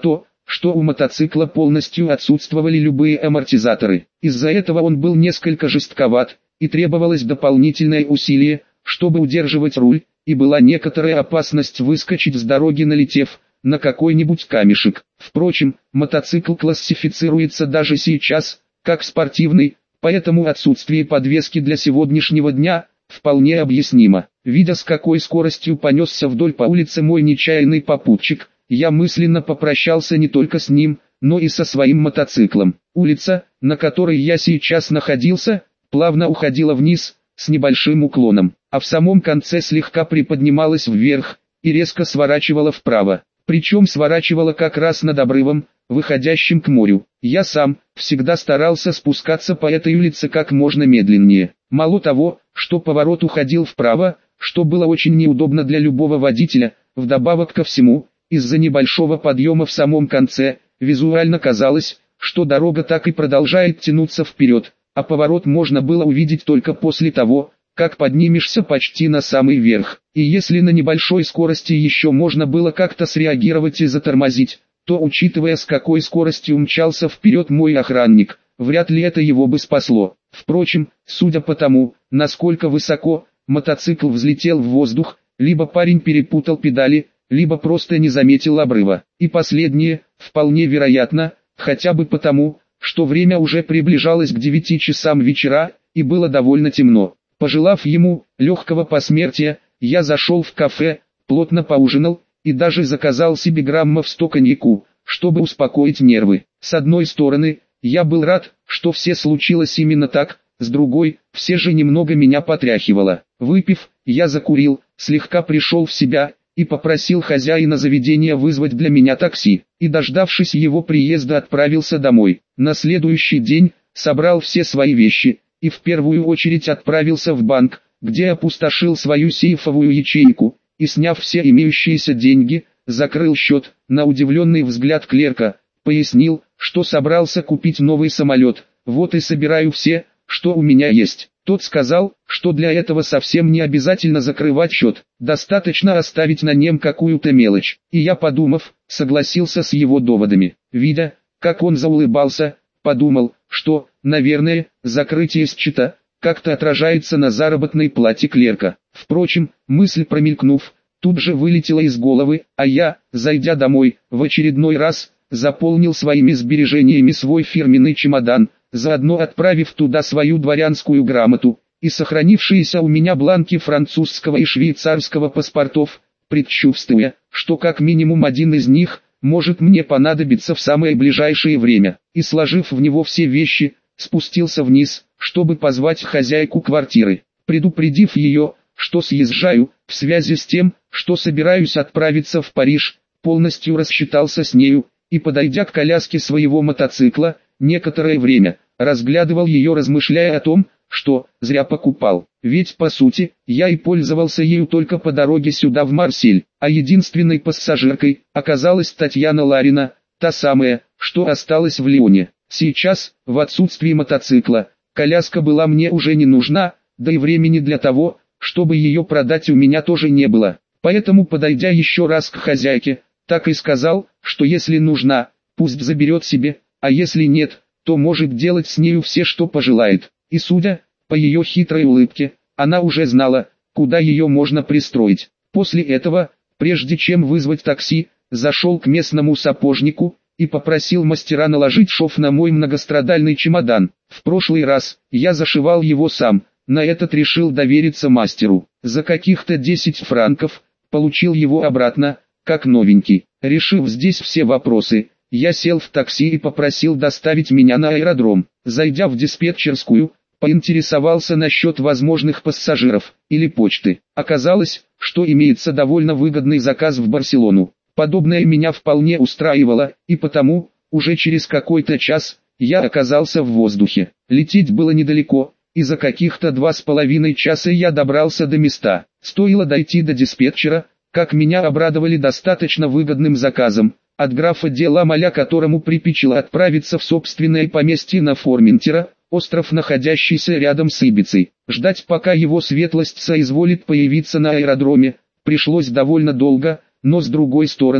что у мотоцикла полностью отсутствовали любые амортизаторы. Из-за этого он был несколько жестковат, и требовалось дополнительное усилие, чтобы удерживать руль, и была некоторая опасность выскочить с дороги, налетев на какой-нибудь камешек. Впрочем, мотоцикл классифицируется даже сейчас как спортивный, поэтому отсутствие подвески для сегодняшнего дня вполне объяснимо. Видя, с какой скоростью понесся вдоль по улице мой нечаянный попутчик, я мысленно попрощался не только с ним, но и со своим мотоциклом. Улица, на которой я сейчас находился, плавно уходила вниз, с небольшим уклоном, а в самом конце слегка приподнималась вверх и резко сворачивала вправо. Причем сворачивала как раз над обрывом, выходящим к морю. Я сам всегда старался спускаться по этой улице как можно медленнее. Мало того, что поворот уходил вправо, что было очень неудобно для любого водителя, вдобавок ко всему, из-за небольшого подъема в самом конце, визуально казалось, что дорога так и продолжает тянуться вперед, а поворот можно было увидеть только после того, как поднимешься почти на самый верх. И если на небольшой скорости еще можно было как-то среагировать и затормозить, то, учитывая, с какой скоростью мчался вперед мой охранник, вряд ли это его бы спасло. Впрочем, судя по тому, насколько высоко мотоцикл взлетел в воздух, либо парень перепутал педали, либо просто не заметил обрыва. И последнее, вполне вероятно, хотя бы потому, что время уже приближалось к девяти часам вечера, и было довольно темно. Пожелав ему легкого посмертия, я зашел в кафе, плотно поужинал, и даже заказал себе граммов сто коньяку, чтобы успокоить нервы. С одной стороны, я был рад, что все случилось именно так, с другой, все же немного меня потряхивало. Выпив, я закурил, слегка пришел в себя, и попросил хозяина заведения вызвать для меня такси, и, дождавшись его приезда, отправился домой. На следующий день собрал все свои вещи, и в первую очередь отправился в банк, где опустошил свою сейфовую ячейку, и, сняв все имеющиеся деньги, закрыл счет. На удивленный взгляд клерка, пояснил, что собрался купить новый самолет, вот и собираю все, что у меня есть. Тот сказал, что для этого совсем не обязательно закрывать счет, достаточно оставить на нем какую-то мелочь. И я, подумав, согласился с его доводами. Видя, как он заулыбался, подумал, что, наверное, закрытие счета как-то отражается на заработной плате клерка. Впрочем, мысль промелькнув, тут же вылетела из головы, а я, зайдя домой, в очередной раз заполнил своими сбережениями свой фирменный чемодан, заодно отправив туда свою дворянскую грамоту и сохранившиеся у меня бланки французского и швейцарского паспортов, предчувствуя, что как минимум один из них может мне понадобиться в самое ближайшее время, и, сложив в него все вещи, спустился вниз, чтобы позвать хозяйку квартиры, предупредив ее, что съезжаю, в связи с тем, что собираюсь отправиться в Париж, полностью рассчитался с нею, и, подойдя к коляске своего мотоцикла, некоторое время разглядывал ее, размышляя о том, что зря покупал. Ведь по сути, я и пользовался ею только по дороге сюда в Марсель, а единственной пассажиркой оказалась Татьяна Ларина, та самая, что осталась в Лионе. Сейчас, в отсутствии мотоцикла, коляска была мне уже не нужна, да и времени для того, чтобы ее продать, у меня тоже не было. Поэтому, подойдя еще раз к хозяйке, так и сказал, что если нужна, пусть заберет себе, а если нет, то может делать с нею все, что пожелает. И судя по ее хитрой улыбке, она уже знала, куда ее можно пристроить. После этого, прежде чем вызвать такси, зашел к местному сапожнику и попросил мастера наложить шов на мой многострадальный чемодан. В прошлый раз я зашивал его сам, на этот решил довериться мастеру. За каких-то десять франков получил его обратно, как новенький. Решив здесь все вопросы, я сел в такси и попросил доставить меня на аэродром. Зайдя в диспетчерскую, поинтересовался насчет возможных пассажиров или почты. Оказалось, что имеется довольно выгодный заказ в Барселону. Подобное меня вполне устраивало, и потому, уже через какой-то час, я оказался в воздухе. Лететь было недалеко, и за каких-то два с половиной часа я добрался до места. Стоило дойти до диспетчера, как меня обрадовали достаточно выгодным заказом от графа де ла Моля, которому припечило отправиться в собственное поместье на Форментера, остров, находящийся рядом с Ибицей. Ждать, пока его светлость соизволит появиться на аэродроме, пришлось довольно долго, но с другой стороны,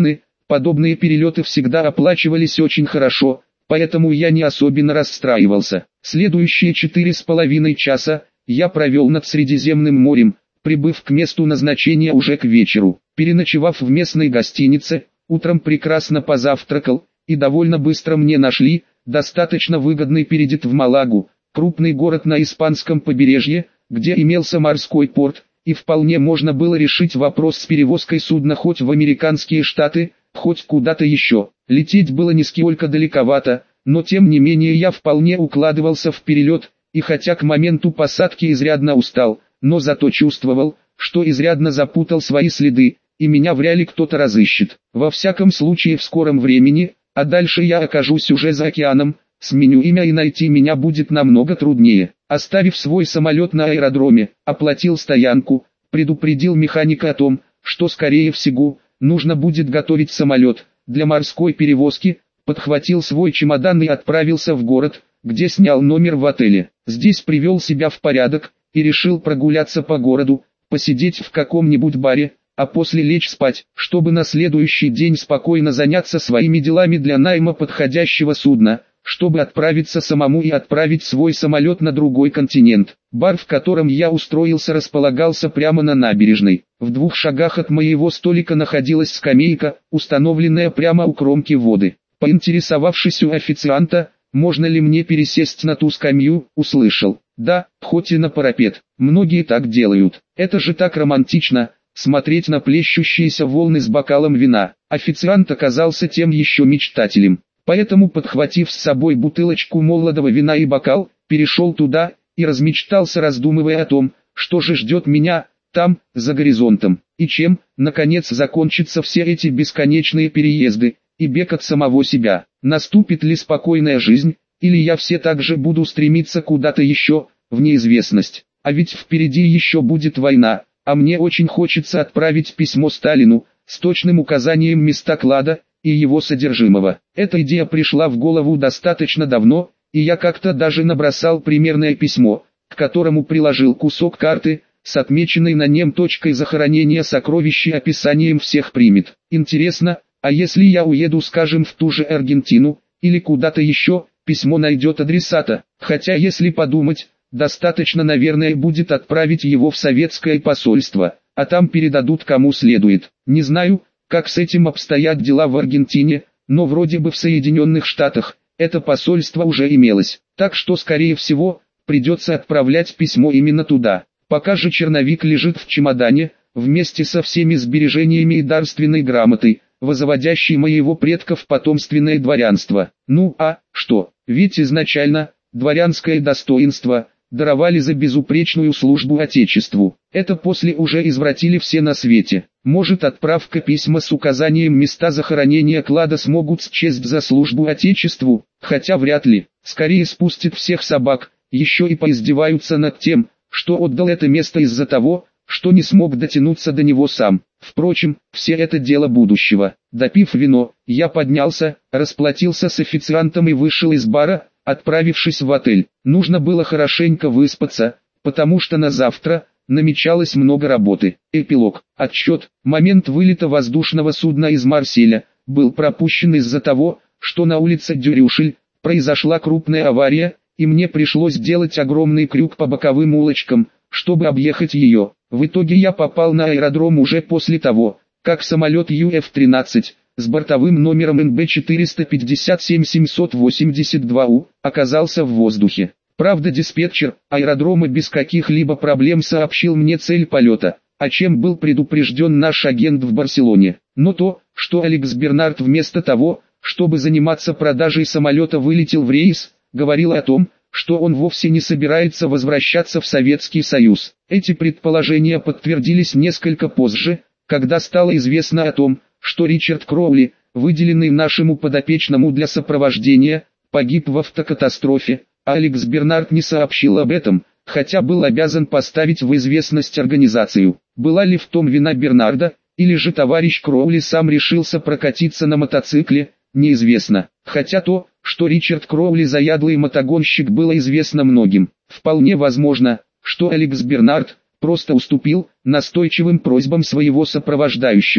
Подобные перелеты всегда оплачивались очень хорошо, поэтому я не особенно расстраивался. Следующие четыре с половиной часа я провел над Средиземным морем, прибыв к месту назначения уже к вечеру. Переночевав в местной гостинице, утром прекрасно позавтракал, и довольно быстро мне нашли достаточно выгодный перелет в Малагу, крупный город на испанском побережье, где имелся морской порт, и вполне можно было решить вопрос с перевозкой судна хоть в американские штаты, хоть куда-то еще. Лететь было нисколько далековато, но тем не менее я вполне укладывался в перелет, и хотя к моменту посадки изрядно устал, но зато чувствовал, что изрядно запутал свои следы, и меня вряд ли кто-то разыщет. Во всяком случае в скором времени, а дальше я окажусь уже за океаном, сменю имя и найти меня будет намного труднее. Оставив свой самолет на аэродроме, оплатил стоянку, предупредил механика о том, что скорее всего, нужно будет готовить самолет для морской перевозки, подхватил свой чемодан и отправился в город, где снял номер в отеле. Здесь привел себя в порядок и решил прогуляться по городу, посидеть в каком-нибудь баре, а после лечь спать, чтобы на следующий день спокойно заняться своими делами для найма подходящего судна, чтобы отправиться самому и отправить свой самолет на другой континент. Бар, в котором я устроился, располагался прямо на набережной. В двух шагах от моего столика находилась скамейка, установленная прямо у кромки воды. Поинтересовавшись у официанта, можно ли мне пересесть на ту скамью, услышал: да, хоть и на парапет. Многие так делают. Это же так романтично, смотреть на плещущиеся волны с бокалом вина. Официант оказался тем еще мечтателем. Поэтому, подхватив с собой бутылочку молодого вина и бокал, перешел туда и размечтался, раздумывая о том, что же ждет меня там, за горизонтом, и чем, наконец, закончатся все эти бесконечные переезды и бег от самого себя. Наступит ли спокойная жизнь, или я все так же буду стремиться куда-то еще, в неизвестность. А ведь впереди еще будет война, а мне очень хочется отправить письмо Сталину с точным указанием места клада и его содержимого. Эта идея пришла в голову достаточно давно, и я как-то даже набросал примерное письмо, к которому приложил кусок карты, с отмеченной на нем точкой захоронения сокровищ и описанием всех примет. Интересно, а если я уеду, скажем, в ту же Аргентину, или куда-то еще, письмо найдет адресата, хотя если подумать, достаточно, наверное, будет отправить его в советское посольство, а там передадут кому следует. Не знаю, как с этим обстоят дела в Аргентине, но вроде бы в Соединенных Штатах это посольство уже имелось, так что скорее всего, придется отправлять письмо именно туда. Пока же черновик лежит в чемодане, вместе со всеми сбережениями и дарственной грамотой, возводящей моего предка в потомственное дворянство. Ну а что, ведь изначально, дворянское достоинство даровали за безупречную службу Отечеству. Это после уже извратили все на свете. Может, отправка письма с указанием места захоронения клада смогут счесть за службу Отечеству, хотя вряд ли. Скорее спустят всех собак, еще и поиздеваются над тем, что отдал это место из-за того, что не смог дотянуться до него сам. Впрочем, все это дело будущего. Допив вино, я поднялся, расплатился с официантом и вышел из бара, отправившись в отель. Нужно было хорошенько выспаться, потому что на завтра намечалось много работы. Эпилог. Отчет. Момент вылета воздушного судна из Марселя был пропущен из-за того, что на улице Дюрюшель произошла крупная авария, и мне пришлось делать огромный крюк по боковым улочкам, чтобы объехать ее. В итоге я попал на аэродром уже после того, как самолет Ю Эф тринадцать с бортовым номером Н Б четыреста пятьдесят семь семьсот восемьдесят два У оказался в воздухе. Правда, диспетчер аэродрома без каких-либо проблем сообщил мне цель полета, о чем был предупрежден наш агент в Барселоне. Но то, что Алекс Бернард вместо того, чтобы заниматься продажей самолета, вылетел в рейс, говорило о том, что он вовсе не собирается возвращаться в Советский Союз. Эти предположения подтвердились несколько позже, когда стало известно о том, что Ричард Кроули, выделенный нашему подопечному для сопровождения, погиб в автокатастрофе, а Алекс Бернард не сообщил об этом, хотя был обязан поставить в известность организацию. Была ли в том вина Бернарда, или же товарищ Кроули сам решился прокатиться на мотоцикле, неизвестно. Хотя то, что Ричард Кроули заядлый мотогонщик, было известно многим. Вполне возможно, что Алекс Бернард просто уступил настойчивым просьбам своего сопровождающего.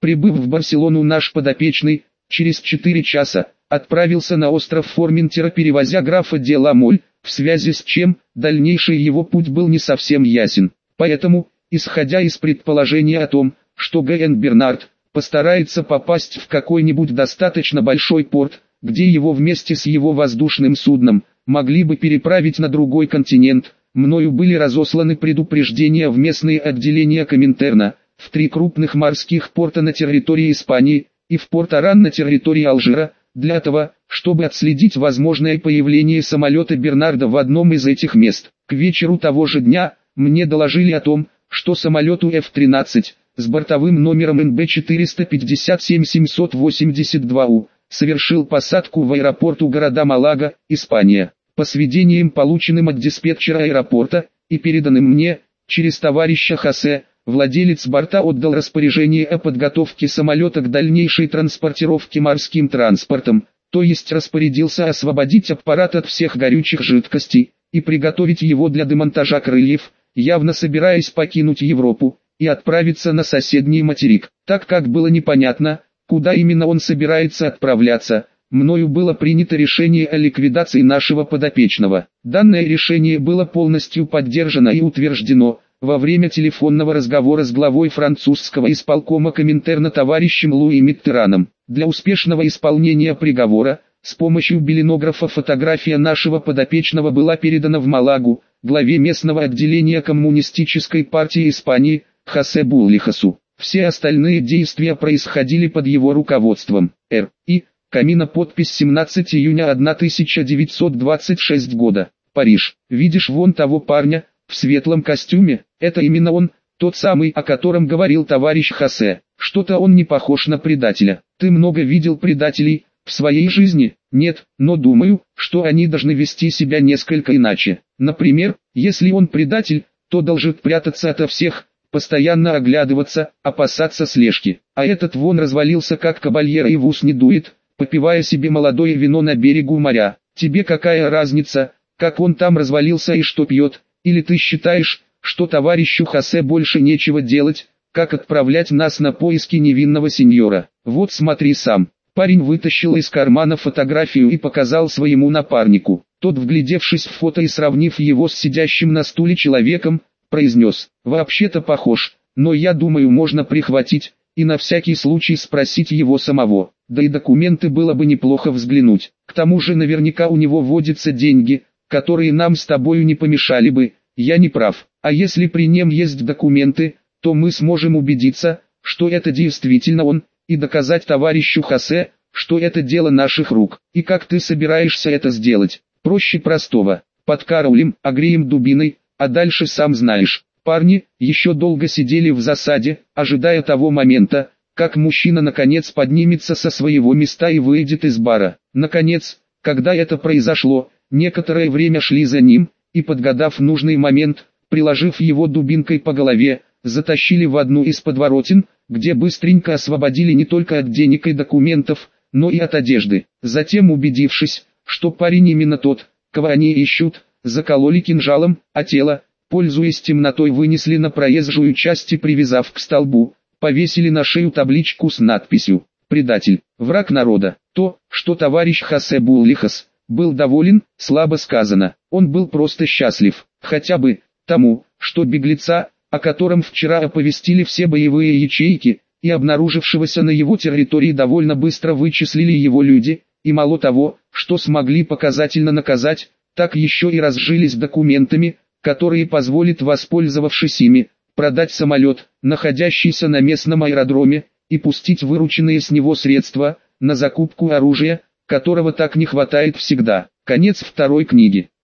Прибыв в Барселону, наш подопечный, через четыре часа, отправился на остров Форментера, перевозя графа де ла Моль, в связи с чем, дальнейший его путь был не совсем ясен. Поэтому, исходя из предположения о том, что Г.Н. Бернард постарается попасть в какой-нибудь достаточно большой порт, где его вместе с его воздушным судном могли бы переправить на другой континент, мною были разосланы предупреждения в местные отделения Коминтерна, в три крупных морских порта на территории Испании и в Порт-Аран на территории Алжира, для того, чтобы отследить возможное появление самолета Бернарда в одном из этих мест. К вечеру того же дня мне доложили о том, что самолету эф тринадцать с бортовым номером эн бэ четыреста пятьдесят семь семьсот восемьдесят два у совершил посадку в аэропорту города Малага, Испания. По сведениям, полученным от диспетчера аэропорта и переданным мне через товарища Хосе, владелец борта отдал распоряжение о подготовке самолета к дальнейшей транспортировке морским транспортом, то есть распорядился освободить аппарат от всех горючих жидкостей и приготовить его для демонтажа крыльев, явно собираясь покинуть Европу и отправиться на соседний материк. Так как было непонятно, куда именно он собирается отправляться, мною было принято решение о ликвидации нашего подопечного. Данное решение было полностью поддержано и утверждено во время телефонного разговора с главой французского исполкома Коминтерна товарищем Луи Миттераном. Для успешного исполнения приговора, с помощью белинографа фотография нашего подопечного была передана в Малагу, главе местного отделения Коммунистической партии Испании, Хосе Буллихасу. Все остальные действия происходили под его руководством. Р. И. Камина. Подпись семнадцатого июня тысяча девятьсот двадцать шестого года. Париж. Видишь вон того парня, в светлом костюме? Это именно он, тот самый, о котором говорил товарищ Хосе. Что-то он не похож на предателя. Ты много видел предателей в своей жизни? Нет, но думаю, что они должны вести себя несколько иначе. Например, если он предатель, то должен прятаться ото всех, постоянно оглядываться, опасаться слежки. А этот вон развалился как кабальера и в ус не дует, попивая себе молодое вино на берегу моря. Тебе какая разница, как он там развалился и что пьет? Или ты считаешь, что товарищу Хосе больше нечего делать, как отправлять нас на поиски невинного сеньора? Вот смотри сам. Парень вытащил из кармана фотографию и показал своему напарнику. Тот, вглядевшись в фото и сравнив его с сидящим на стуле человеком, произнес: «Вообще-то похож, но я думаю, можно прихватить и на всякий случай спросить его самого. Да и документы было бы неплохо взглянуть. К тому же наверняка у него водятся деньги, которые нам с тобою не помешали бы, я не прав. А если при нем есть документы, то мы сможем убедиться, что это действительно он, и доказать товарищу Хосе, что это дело наших рук. И как ты собираешься это сделать? Проще простого. Подкараулим, огреем дубиной, а дальше сам знаешь». Парни еще долго сидели в засаде, ожидая того момента, как мужчина наконец поднимется со своего места и выйдет из бара. Наконец, когда это произошло, некоторое время шли за ним, и подгадав нужный момент, приложив его дубинкой по голове, затащили в одну из подворотен, где быстренько освободили не только от денег и документов, но и от одежды. Затем, убедившись, что парень именно тот, кого они ищут, закололи кинжалом, а тело, пользуясь темнотой, вынесли на проезжую часть и, привязав к столбу, повесили на шею табличку с надписью «Предатель, враг народа». То, что товарищ Хосе Буллихас был доволен, слабо сказано. Он был просто счастлив, хотя бы тому, что беглеца, о котором вчера оповестили все боевые ячейки, и обнаружившегося на его территории довольно быстро вычислили его люди, и мало того, что смогли показательно наказать, так еще и разжились документами, которые позволят, воспользовавшись ими, продать самолет, находящийся на местном аэродроме, и пустить вырученные с него средства на закупку оружия, которого так не хватает всегда. Конец второй книги.